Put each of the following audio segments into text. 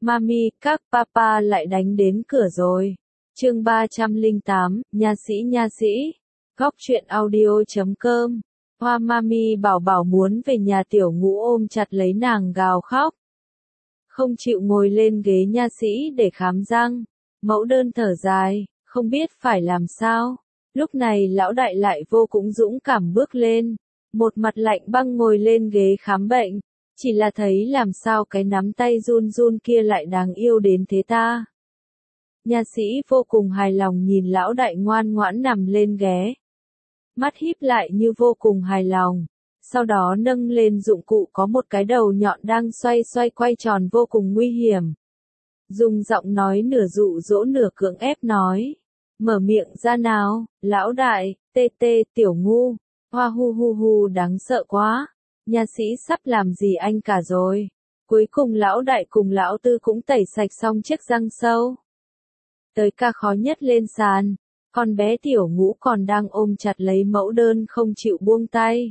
Mami, các papa lại đánh đến cửa rồi. Chương 308, nha sĩ. Góc truyện audio.com. Hoa Mami bảo bảo muốn về nhà Tiểu Ngũ ôm chặt lấy nàng gào khóc. Không chịu ngồi lên ghế nha sĩ để khám răng. Mẫu đơn thở dài, không biết phải làm sao. Lúc này lão đại lại vô cùng dũng cảm bước lên. Một mặt lạnh băng ngồi lên ghế khám bệnh. Chỉ là thấy làm sao cái nắm tay run run kia lại đáng yêu đến thế ta. Nha sĩ vô cùng hài lòng nhìn lão đại ngoan ngoãn nằm lên ghế. Mắt híp lại như vô cùng hài lòng. Sau đó nâng lên dụng cụ có một cái đầu nhọn đang xoay quay tròn vô cùng nguy hiểm. Dùng giọng nói nửa dụ dỗ nửa cưỡng ép nói. Mở miệng ra nào, lão đại, tê Tiểu Ngu. Hoa hu đáng sợ quá. Nha sĩ sắp làm gì anh cả rồi. Cuối cùng lão đại cùng lão tư cũng tẩy sạch xong chiếc răng sâu. Tới ca khó nhất lên sàn. Con bé Tiểu Ngũ còn đang ôm chặt lấy mẫu đơn không chịu buông tay.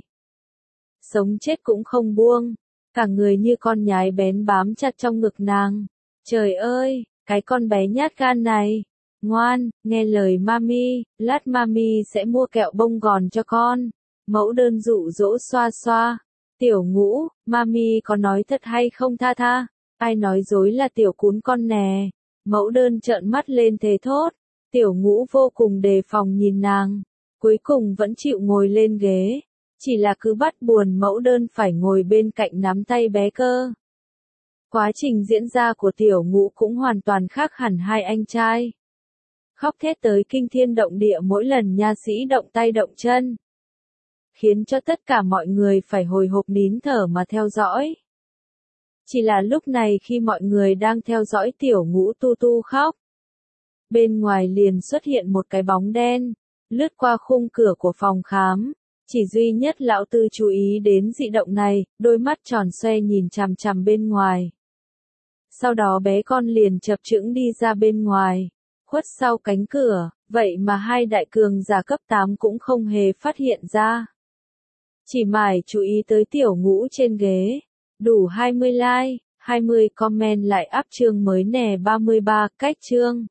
Sống chết cũng không buông. Cả người như con nhái bén bám chặt trong ngực nàng. Trời ơi, cái con bé nhát gan này. Ngoan, nghe lời mami, lát mami sẽ mua kẹo bông gòn cho con. Mẫu đơn dụ dỗ xoa. Tiểu Ngũ, mami có nói thật hay không tha? Ai nói dối là tiểu cún con nè. Mẫu đơn trợn mắt lên thề thốt. Tiểu Ngũ vô cùng đề phòng nhìn nàng. Cuối cùng vẫn chịu ngồi lên ghế. Chỉ là cứ bắt buồn mẫu đơn phải ngồi bên cạnh nắm tay bé cơ. Quá trình diễn ra của Tiểu Ngũ cũng hoàn toàn khác hẳn hai anh trai. Khóc thét tới kinh thiên động địa mỗi lần nha sĩ động tay động chân. Khiến cho tất cả mọi người phải hồi hộp nín thở mà theo dõi. Chỉ là lúc này khi mọi người đang theo dõi Tiểu Ngũ tu khóc. Bên ngoài liền xuất hiện một cái bóng đen, lướt qua khung cửa của phòng khám. Chỉ duy nhất lão tư chú ý đến dị động này, đôi mắt tròn xoe nhìn chằm chằm bên ngoài. Sau đó bé con liền chập chững đi ra bên ngoài, khuất sau cánh cửa, vậy mà hai đại cường giả cấp 8 cũng không hề phát hiện ra. Chỉ mải chú ý tới Tiểu Ngũ trên ghế. Đủ 20 like, 20 comment lại up chương mới nè 33 cách chương.